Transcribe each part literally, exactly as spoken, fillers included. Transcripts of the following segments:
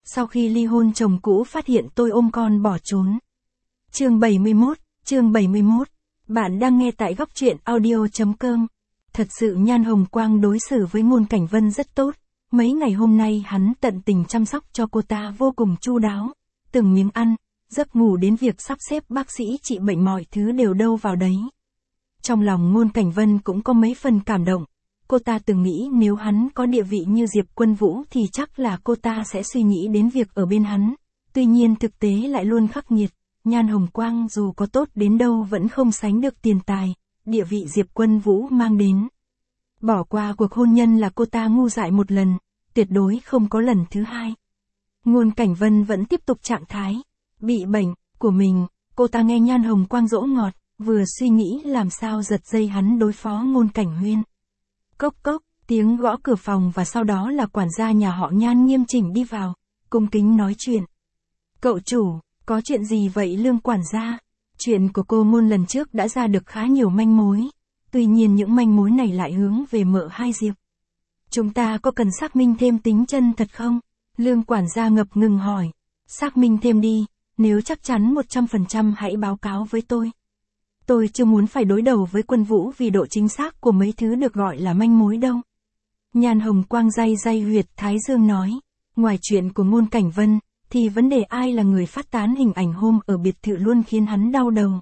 Sau khi ly hôn chồng cũ phát hiện tôi ôm con bỏ trốn. Chương bảy mươi mốt, chương bảy mươi mốt. Bạn đang nghe tại góc truyện audio chấm com. Thật sự Nhan Hồng Quang đối xử với Ngôn Cảnh Vân rất tốt. Mấy ngày hôm nay hắn tận tình chăm sóc cho cô ta vô cùng chu đáo. Từng miếng ăn, giấc ngủ đến việc sắp xếp bác sĩ trị bệnh mọi thứ đều đâu vào đấy. Trong lòng Ngôn Cảnh Vân cũng có mấy phần cảm động. Cô ta từng nghĩ nếu hắn có địa vị như Diệp Quân Vũ thì chắc là cô ta sẽ suy nghĩ đến việc ở bên hắn. Tuy nhiên thực tế lại luôn khắc nghiệt. Nhan Hồng Quang dù có tốt đến đâu vẫn không sánh được tiền tài, địa vị Diệp Quân Vũ mang đến. Bỏ qua cuộc hôn nhân là cô ta ngu dại một lần, tuyệt đối không có lần thứ hai. Ngôn Cảnh Vân vẫn tiếp tục trạng thái bị bệnh của mình, cô ta nghe Nhan Hồng Quang dỗ ngọt, vừa suy nghĩ làm sao giật dây hắn đối phó Ngôn Cảnh Huyên. Cốc cốc, tiếng gõ cửa phòng và sau đó là quản gia nhà họ Nhan nghiêm chỉnh đi vào, cung kính nói chuyện. Cậu chủ, có chuyện gì vậy Lương quản gia? Chuyện của cô Ngôn lần trước đã ra được khá nhiều manh mối, tuy nhiên những manh mối này lại hướng về mợ hai Diệp. Chúng ta có cần xác minh thêm tính chân thật không? Lương quản gia ngập ngừng hỏi. Xác minh thêm đi, nếu chắc chắn một trăm phần trăm hãy báo cáo với tôi. Tôi chưa muốn phải đối đầu với Quân Vũ vì độ chính xác của mấy thứ được gọi là manh mối đâu. Nhan Hồng Quang day day huyệt thái dương nói. Ngoài chuyện của Ngôn Cảnh Vân, thì vấn đề ai là người phát tán hình ảnh hôm ở biệt thự luôn khiến hắn đau đầu.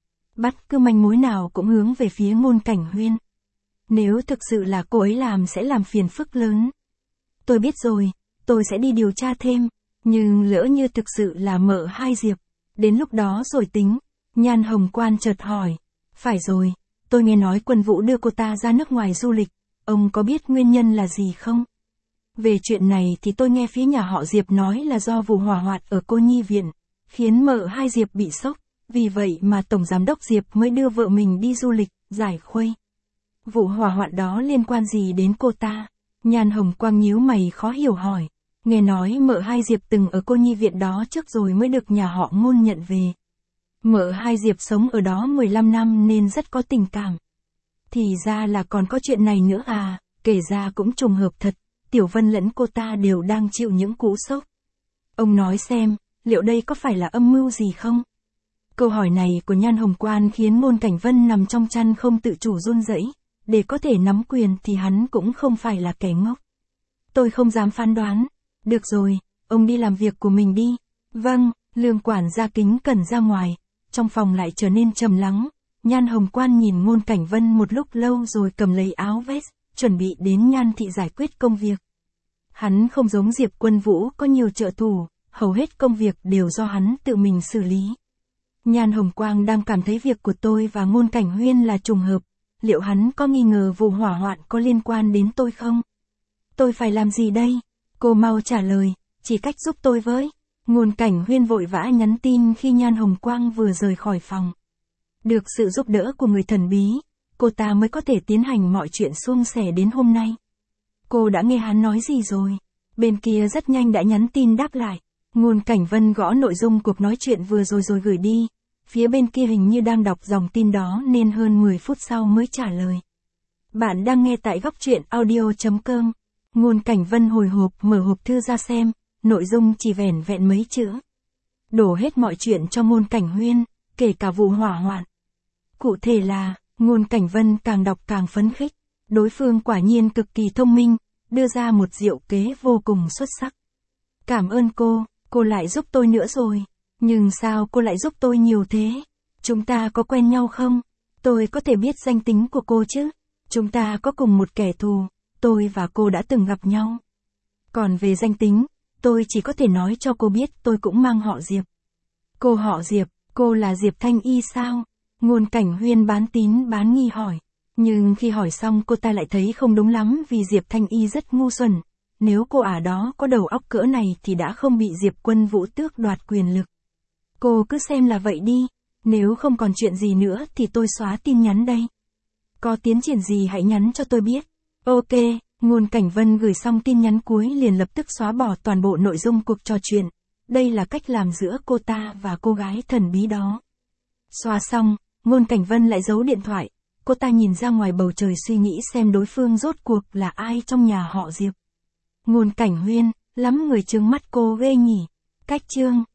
Bắt cứ manh mối nào cũng hướng về phía Ngôn Cảnh Huyên. Nếu thực sự là cô ấy làm sẽ làm phiền phức lớn. Tôi biết rồi, tôi sẽ đi điều tra thêm, nhưng lỡ như thực sự là mợ hai Diệp, đến lúc đó rồi tính. Nhan Hồng Quang chợt hỏi. Phải rồi, tôi nghe nói Quân Vũ đưa cô ta ra nước ngoài du lịch, ông có biết nguyên nhân là gì không? Về chuyện này thì tôi nghe phía nhà họ Diệp nói là do vụ hỏa hoạn ở cô nhi viện, khiến mợ hai Diệp bị sốc, vì vậy mà Tổng Giám đốc Diệp mới đưa vợ mình đi du lịch, giải khuây. Vụ hỏa hoạn đó liên quan gì đến cô ta? Nhan Hồng Quang nhíu mày khó hiểu hỏi. Nghe nói mợ hai Diệp từng ở cô nhi viện đó trước rồi mới được nhà họ Ngôn nhận về. Mợ hai Diệp sống ở đó mười lăm năm nên rất có tình cảm. Thì ra là còn có chuyện này nữa à, kể ra cũng trùng hợp thật, Tiểu Vân lẫn cô ta đều đang chịu những cú sốc. Ông nói xem, liệu đây có phải là âm mưu gì không? Câu hỏi này của Nhan Hồng Quang khiến Ngôn Cảnh Vân nằm trong chăn không tự chủ run rẩy. Để có thể nắm quyền thì hắn cũng không phải là kẻ ngốc. Tôi không dám phán đoán. Được rồi, ông đi làm việc của mình đi. Vâng, Lương quản gia kính cẩn ra ngoài. Trong phòng lại trở nên trầm lắng. Nhan Hồng Quang nhìn Ngôn Cảnh Vân một lúc lâu rồi cầm lấy áo vest, chuẩn bị đến Nhan thị giải quyết công việc. Hắn không giống Diệp Quân Vũ có nhiều trợ thủ, hầu hết công việc đều do hắn tự mình xử lý. Nhan Hồng Quang đang cảm thấy việc của tôi và Ngôn Cảnh Huyên là trùng hợp. Liệu hắn có nghi ngờ vụ hỏa hoạn có liên quan đến tôi không? Tôi phải làm gì đây? Cô mau trả lời, chỉ cách giúp tôi với. Ngôn Cảnh Huyên vội vã nhắn tin khi Nhan Hồng Quang vừa rời khỏi phòng. Được sự giúp đỡ của người thần bí, cô ta mới có thể tiến hành mọi chuyện suôn sẻ đến hôm nay. Cô đã nghe hắn nói gì rồi? Bên kia rất nhanh đã nhắn tin đáp lại. Ngôn Cảnh Vân gõ nội dung cuộc nói chuyện vừa rồi rồi gửi đi. Phía bên kia hình như đang đọc dòng tin đó nên hơn mười phút sau mới trả lời. Bạn đang nghe tại góc truyện audio chấm com. Ngôn Cảnh Vân hồi hộp mở hộp thư ra xem, nội dung chỉ vẻn vẹn mấy chữ. Đổ hết mọi chuyện cho Ngôn Cảnh Huyên, kể cả vụ hỏa hoạn. Cụ thể là, Ngôn Cảnh Vân càng đọc càng phấn khích. Đối phương quả nhiên cực kỳ thông minh, đưa ra một diệu kế vô cùng xuất sắc. Cảm ơn cô, cô lại giúp tôi nữa rồi. Nhưng sao cô lại giúp tôi nhiều thế? Chúng ta có quen nhau không? Tôi có thể biết danh tính của cô chứ? Chúng ta có cùng một kẻ thù, tôi và cô đã từng gặp nhau. Còn về danh tính, tôi chỉ có thể nói cho cô biết tôi cũng mang họ Diệp. Cô họ Diệp, cô là Diệp Thanh Y sao? Ngôn Cảnh Huyên bán tín bán nghi hỏi. Nhưng khi hỏi xong cô ta lại thấy không đúng lắm vì Diệp Thanh Y rất ngu xuẩn. Nếu cô ả đó có đầu óc cỡ này thì đã không bị Diệp Quân Vũ tước đoạt quyền lực. Cô cứ xem là vậy đi, nếu không còn chuyện gì nữa thì tôi xóa tin nhắn đây. Có tiến triển gì hãy nhắn cho tôi biết. Ok, Ngôn Cảnh Vân gửi xong tin nhắn cuối liền lập tức xóa bỏ toàn bộ nội dung cuộc trò chuyện. Đây là cách làm giữa cô ta và cô gái thần bí đó. Xóa xong, Ngôn Cảnh Vân lại giấu điện thoại. Cô ta nhìn ra ngoài bầu trời suy nghĩ xem đối phương rốt cuộc là ai trong nhà họ Diệp. Ngôn Cảnh Huyên, Lắm người trừng mắt cô ghê nhỉ. Cách chương